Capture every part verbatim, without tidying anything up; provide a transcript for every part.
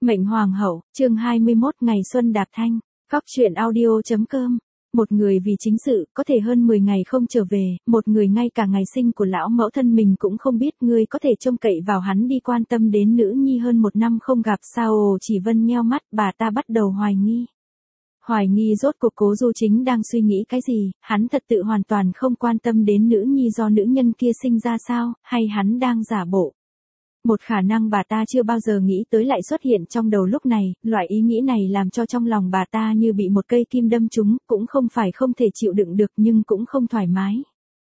Mệnh Hoàng hậu, chương hai mươi mốt ngày xuân đạp thanh, Cóc truyện audio.com. Một người vì chính sự, có thể hơn mười ngày không trở về, một người ngay cả ngày sinh của lão mẫu thân mình cũng không biết, ngươi có thể trông cậy vào hắn đi quan tâm đến nữ nhi hơn một năm không gặp sao? Ồ, Chỉ Vân nheo mắt, bà ta bắt đầu hoài nghi. Hoài nghi rốt cuộc Cố Du Chính đang suy nghĩ cái gì, hắn thật sự hoàn toàn không quan tâm đến nữ nhi do nữ nhân kia sinh ra sao, hay hắn đang giả bộ. Một khả năng bà ta chưa bao giờ nghĩ tới lại xuất hiện trong đầu lúc này, loại ý nghĩ này làm cho trong lòng bà ta như bị một cây kim đâm trúng, cũng không phải không thể chịu đựng được nhưng cũng không thoải mái.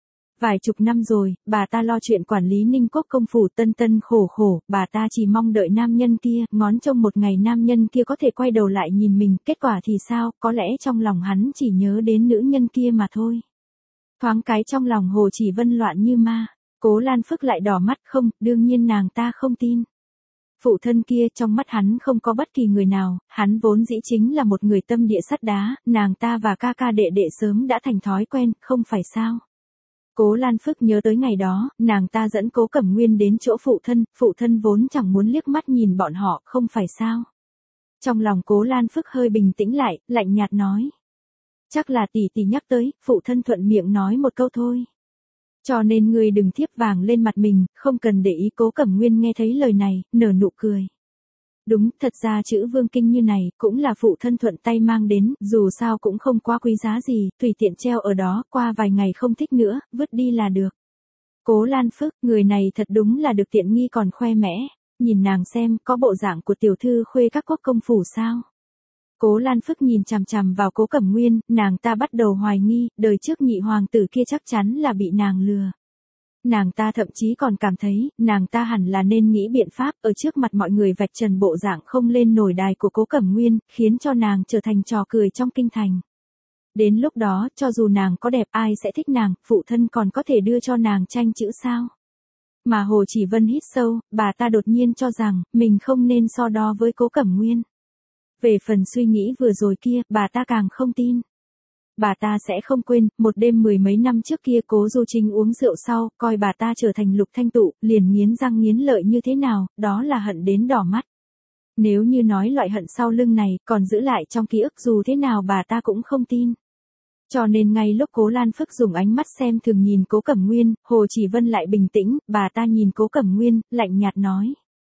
Vài chục năm rồi, bà ta lo chuyện quản lý Ninh Quốc công phủ tân tân khổ khổ, bà ta chỉ mong đợi nam nhân kia, ngóng trông một ngày nam nhân kia có thể quay đầu lại nhìn mình, kết quả thì sao, có lẽ trong lòng hắn chỉ nhớ đến nữ nhân kia mà thôi. Thoáng cái trong lòng Hồ Chỉ Vân loạn như ma. Cố Lan Phức lại đỏ mắt, không, đương nhiên nàng ta không tin. Phụ thân kia trong mắt hắn không có bất kỳ người nào, hắn vốn dĩ chính là một người tâm địa sắt đá, nàng ta và ca ca đệ đệ sớm đã thành thói quen, không phải sao. Cố Lan Phức nhớ tới ngày đó, nàng ta dẫn Cố Cẩm Nguyên đến chỗ phụ thân, phụ thân vốn chẳng muốn liếc mắt nhìn bọn họ, không phải sao. Trong lòng Cố Lan Phức hơi bình tĩnh lại, lạnh nhạt nói. Chắc là tỷ tỷ nhắc tới, phụ thân thuận miệng nói một câu thôi. Cho nên ngươi đừng thiếp vàng lên mặt mình, không cần để ý. Cố Cẩm Nguyên nghe thấy lời này, nở nụ cười. Đúng, thật ra chữ vương kinh như này, cũng là phụ thân thuận tay mang đến, dù sao cũng không quá quý giá gì, tùy tiện treo ở đó, qua vài ngày không thích nữa, vứt đi là được. Cố Lan Phức, người này thật đúng là được tiện nghi còn khoe mẽ, nhìn nàng xem, có bộ dạng của tiểu thư khuê các quốc công phủ sao. Cố Lan Phức nhìn chằm chằm vào Cố Cẩm Nguyên, nàng ta bắt đầu hoài nghi, đời trước nhị hoàng tử kia chắc chắn là bị nàng lừa. Nàng ta thậm chí còn cảm thấy, nàng ta hẳn là nên nghĩ biện pháp, ở trước mặt mọi người vạch trần bộ dạng không lên nổi đài của Cố Cẩm Nguyên, khiến cho nàng trở thành trò cười trong kinh thành. Đến lúc đó, cho dù nàng có đẹp ai sẽ thích nàng, phụ thân còn có thể đưa cho nàng tranh chữ sao. Mà Hồ Chỉ Vân hít sâu, bà ta đột nhiên cho rằng, mình không nên so đo với Cố Cẩm Nguyên. Về phần suy nghĩ vừa rồi kia, bà ta càng không tin. Bà ta sẽ không quên, một đêm mười mấy năm trước kia Cố Du Chính uống rượu sau, coi bà ta trở thành Lục Thanh Tụ, liền nghiến răng nghiến lợi như thế nào, đó là hận đến đỏ mắt. Nếu như nói loại hận sau lưng này, còn giữ lại trong ký ức dù thế nào bà ta cũng không tin. Cho nên ngay lúc Cố Lan Phức dùng ánh mắt xem thường nhìn Cố Cẩm Nguyên, Hồ Chỉ Vân lại bình tĩnh, bà ta nhìn Cố Cẩm Nguyên, lạnh nhạt nói.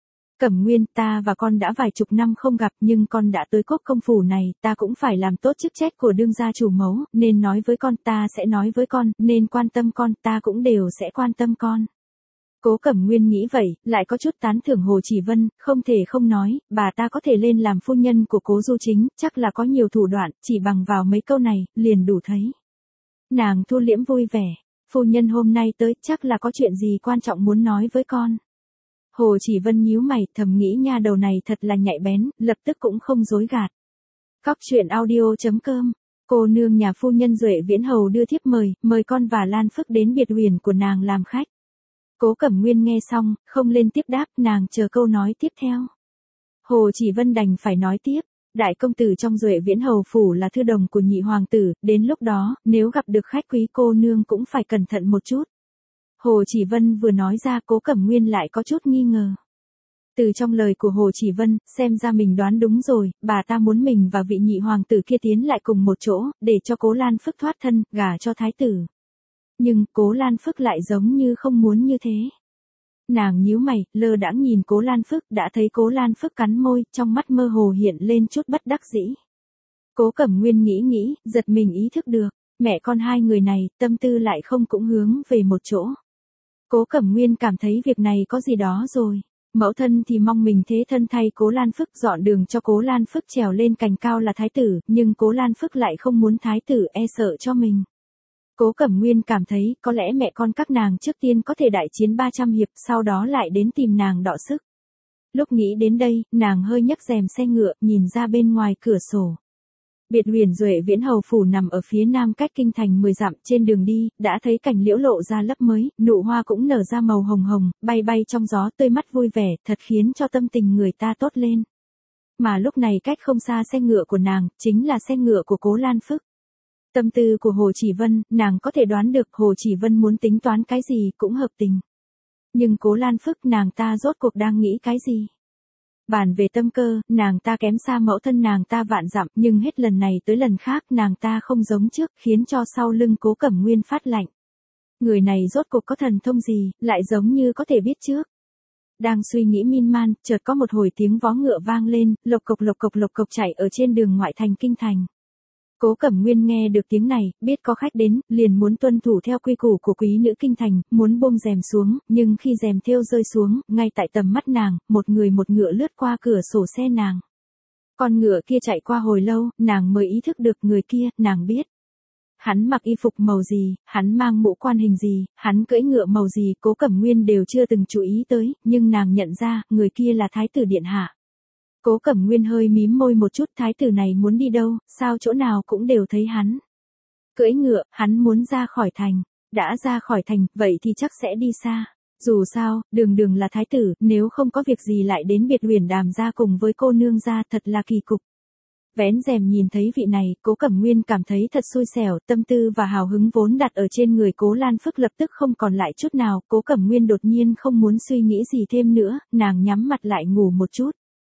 Cẩm Nguyên, ta và con đã vài chục năm không gặp nhưng con đã tới Quốc công phủ này, ta cũng phải làm tốt chức trách của đương gia chủ mẫu, nên nói với con ta sẽ nói với con, nên quan tâm con ta cũng đều sẽ quan tâm con. Cố Cẩm Nguyên nghĩ vậy, lại có chút tán thưởng Hồ Chỉ Vân, không thể không nói, bà ta có thể lên làm phu nhân của Cố Du Chính, chắc là có nhiều thủ đoạn, chỉ bằng vào mấy câu này, liền đủ thấy. Nàng thu liễm vui vẻ, phu nhân hôm nay tới chắc là có chuyện gì quan trọng muốn nói với con. Hồ Chỉ Vân nhíu mày, thầm nghĩ nha đầu này thật là nhạy bén, lập tức cũng không dối gạt. Cóc truyện audio.com. Cô nương nhà phu nhân Duệ Viễn Hầu đưa thiếp mời, mời con và Lan Phức đến biệt huyền của nàng làm khách. Cố Cẩm Nguyên nghe xong, không lên tiếp đáp, nàng chờ câu nói tiếp theo. Hồ Chỉ Vân đành phải nói tiếp, đại công tử trong Duệ Viễn Hầu phủ là thư đồng của nhị hoàng tử, đến lúc đó, nếu gặp được khách quý cô nương cũng phải cẩn thận một chút. Hồ Chỉ Vân vừa nói ra, Cố Cẩm Nguyên lại có chút nghi ngờ. Từ trong lời của Hồ Chỉ Vân, xem ra mình đoán đúng rồi, bà ta muốn mình và vị nhị hoàng tử kia tiến lại cùng một chỗ, để cho Cố Lan Phức thoát thân, gả cho thái tử. Nhưng, Cố Lan Phức lại giống như không muốn như thế. Nàng nhíu mày, lơ đãng nhìn Cố Lan Phức, đã thấy Cố Lan Phức cắn môi, trong mắt mơ hồ hiện lên chút bất đắc dĩ. Cố Cẩm Nguyên nghĩ nghĩ, giật mình ý thức được, mẹ con hai người này, tâm tư lại không cũng hướng về một chỗ. Cố Cẩm Nguyên cảm thấy việc này có gì đó rồi. Mẫu thân thì mong mình thế thân thay Cố Lan Phức dọn đường cho Cố Lan Phức trèo lên cành cao là thái tử, nhưng Cố Lan Phức lại không muốn thái tử e sợ cho mình. Cố Cẩm Nguyên cảm thấy có lẽ mẹ con các nàng trước tiên có thể đại chiến ba trăm hiệp, sau đó lại đến tìm nàng đọ sức. Lúc nghĩ đến đây, nàng hơi nhấc rèm xe ngựa, nhìn ra bên ngoài cửa sổ. Biệt huyền Duệ Viễn Hầu phủ nằm ở phía nam cách kinh thành mười dặm, trên đường đi, đã thấy cảnh liễu lộ ra lấp mới, nụ hoa cũng nở ra màu hồng hồng, bay bay trong gió, tươi mắt vui vẻ, thật khiến cho tâm tình người ta tốt lên. Mà lúc này cách không xa xe ngựa của nàng, chính là xe ngựa của Cố Lan Phức. Tâm tư của Hồ Chỉ Vân, nàng có thể đoán được Hồ Chỉ Vân muốn tính toán cái gì cũng hợp tình. Nhưng Cố Lan Phức nàng ta rốt cuộc đang nghĩ cái gì? Bàn về tâm cơ, nàng ta kém xa mẫu thân nàng ta vạn dặm, nhưng hết lần này tới lần khác nàng ta không giống trước, khiến cho sau lưng Cố Cẩm Nguyên phát lạnh. Người này rốt cuộc có thần thông gì, lại giống như có thể biết trước. Đang suy nghĩ miên man, chợt có một hồi tiếng vó ngựa vang lên, lộc cộc lộc cộc lộc cộc chạy ở trên đường ngoại thành kinh thành. Cố Cẩm Nguyên nghe được tiếng này, biết có khách đến, liền muốn tuân thủ theo quy củ của quý nữ kinh thành, muốn buông rèm xuống, nhưng khi rèm thêu rơi xuống, ngay tại tầm mắt nàng, một người một ngựa lướt qua cửa sổ xe nàng. Con ngựa kia chạy qua hồi lâu, nàng mới ý thức được người kia, nàng biết. Hắn mặc y phục màu gì, hắn mang mũ quan hình gì, hắn cưỡi ngựa màu gì, Cố Cẩm Nguyên đều chưa từng chú ý tới, nhưng nàng nhận ra, người kia là Thái tử điện hạ. Cố Cẩm Nguyên hơi mím môi một chút, thái tử này muốn đi đâu, sao chỗ nào cũng đều thấy hắn. Cưỡi ngựa, hắn muốn ra khỏi thành, đã ra khỏi thành, vậy thì chắc sẽ đi xa. Dù sao, đường đường là thái tử, nếu không có việc gì lại đến biệt huyền đàm ra cùng với cô nương ra, thật là kỳ cục. Vén rèm nhìn thấy vị này, Cố Cẩm Nguyên cảm thấy thật xui xẻo, tâm tư và hào hứng vốn đặt ở trên người Cố Lan Phức lập tức không còn lại chút nào, Cố Cẩm Nguyên đột nhiên không muốn suy nghĩ gì thêm nữa, nàng nhắm mặt lại ngủ một chút.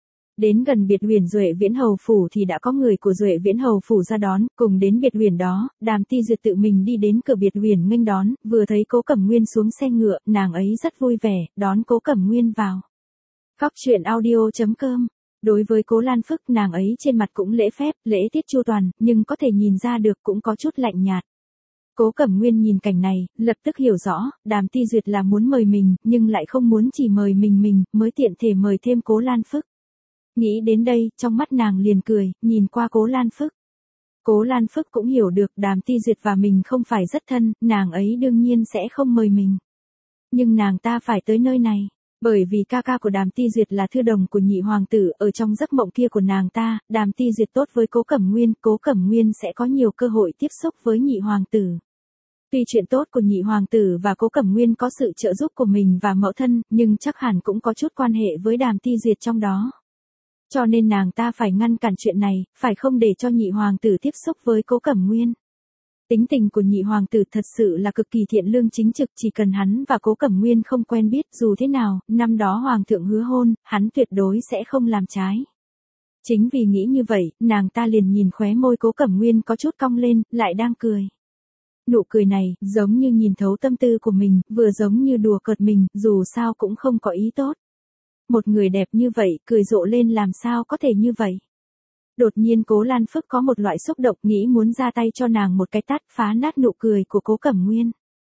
Đến gần biệt huyền Duệ Viễn Hầu phủ thì đã có người của Duệ Viễn Hầu phủ ra đón, cùng đến biệt huyền đó, Đàm Ti Duyệt tự mình đi đến cửa biệt huyền nghênh đón, vừa thấy Cố Cẩm Nguyên xuống xe ngựa, nàng ấy rất vui vẻ, đón Cố Cẩm Nguyên vào. Cóc truyện audio chấm com. Đối với Cố Lan Phức, nàng ấy trên mặt cũng lễ phép, lễ tiết chu toàn, nhưng có thể nhìn ra được cũng có chút lạnh nhạt. Cố Cẩm Nguyên nhìn cảnh này, lập tức hiểu rõ, Đàm Ti Duyệt là muốn mời mình, nhưng lại không muốn chỉ mời mình mình, mới tiện thể mời thêm Cố Lan Phức. Nghĩ đến đây, trong mắt nàng liền cười, nhìn qua Cố Lan Phức. Cố Lan Phức cũng hiểu được Đàm Ti Duyệt và mình không phải rất thân, nàng ấy đương nhiên sẽ không mời mình. Nhưng nàng ta phải tới nơi này, bởi vì ca ca của Đàm Ti Duyệt là thư đồng của nhị hoàng tử, ở trong giấc mộng kia của nàng ta, Đàm Ti Duyệt tốt với Cố Cẩm Nguyên, Cố Cẩm Nguyên sẽ có nhiều cơ hội tiếp xúc với nhị hoàng tử. Tuy chuyện tốt của nhị hoàng tử và Cố Cẩm Nguyên có sự trợ giúp của mình và mẫu thân, nhưng chắc hẳn cũng có chút quan hệ với Đàm Ti Duyệt trong đó. Cho nên nàng ta phải ngăn cản chuyện này, phải không để cho nhị hoàng tử tiếp xúc với Cố Cẩm Nguyên. Tính tình của nhị hoàng tử thật sự là cực kỳ thiện lương chính trực, chỉ cần hắn và Cố Cẩm Nguyên không quen biết, dù thế nào, năm đó hoàng thượng hứa hôn, hắn tuyệt đối sẽ không làm trái. Chính vì nghĩ như vậy, nàng ta liền nhìn khóe môi Cố Cẩm Nguyên có chút cong lên, lại đang cười. Nụ cười này, giống như nhìn thấu tâm tư của mình, vừa giống như đùa cợt mình, dù sao cũng không có ý tốt. Một người đẹp như vậy, cười rộ lên làm sao có thể như vậy. Đột nhiên Cố Lan Phức có một loại xúc động, nghĩ muốn ra tay cho nàng một cái tát, phá nát nụ cười của Cố Cẩm Nguyên.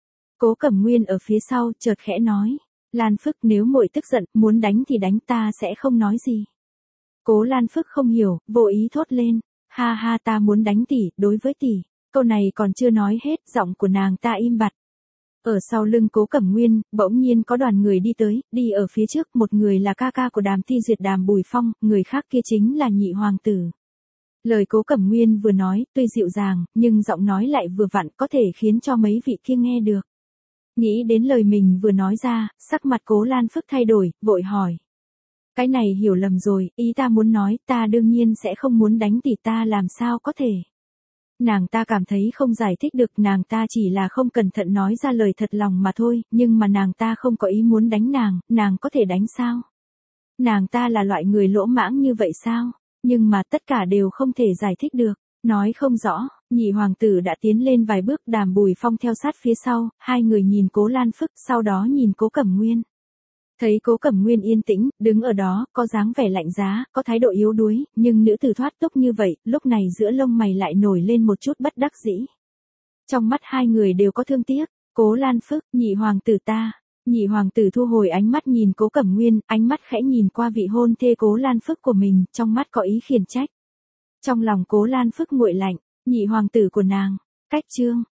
Cố Cẩm Nguyên ở phía sau, chợt khẽ nói, Lan Phức nếu muội tức giận, muốn đánh thì đánh, ta sẽ không nói gì. Cố Lan Phức không hiểu, vô ý thốt lên, ha ha, ta muốn đánh tỷ, đối với tỷ. Câu này còn chưa nói hết, giọng của nàng ta im bặt. Ở sau lưng Cố Cẩm Nguyên, bỗng nhiên có đoàn người đi tới, đi ở phía trước, một người là ca ca của Đàm Ti Duyệt Đàm Bùi Phong, người khác kia chính là nhị hoàng tử. Lời Cố Cẩm Nguyên vừa nói, tuy dịu dàng, nhưng giọng nói lại vừa vặn, có thể khiến cho mấy vị kia nghe được. Nghĩ đến lời mình vừa nói ra, sắc mặt Cố Lan Phức thay đổi, vội hỏi. Cái này hiểu lầm rồi, ý ta muốn nói, ta đương nhiên sẽ không muốn đánh tỷ, ta làm sao có thể. Nàng ta cảm thấy không giải thích được, nàng ta chỉ là không cẩn thận nói ra lời thật lòng mà thôi, nhưng mà nàng ta không có ý muốn đánh nàng, nàng có thể đánh sao? Nàng ta là loại người lỗ mãng như vậy sao? Nhưng mà tất cả đều không thể giải thích được, nói không rõ, nhị hoàng tử đã tiến lên vài bước, Đàm Bùi Phong theo sát phía sau, hai người nhìn Cố Lan Phức, sau đó nhìn Cố Cẩm Nguyên. Thấy Cố Cẩm Nguyên yên tĩnh, đứng ở đó, có dáng vẻ lạnh giá, có thái độ yếu đuối, nhưng nữ tử thoát tục như vậy, lúc này giữa lông mày lại nổi lên một chút bất đắc dĩ. Trong mắt hai người đều có thương tiếc, Cố Lan Phức, nhị hoàng tử ta. Nhị hoàng tử thu hồi ánh mắt nhìn Cố Cẩm Nguyên, ánh mắt khẽ nhìn qua vị hôn thê Cố Lan Phức của mình, trong mắt có ý khiển trách. Trong lòng Cố Lan Phức nguội lạnh, nhị hoàng tử của nàng, cách chương.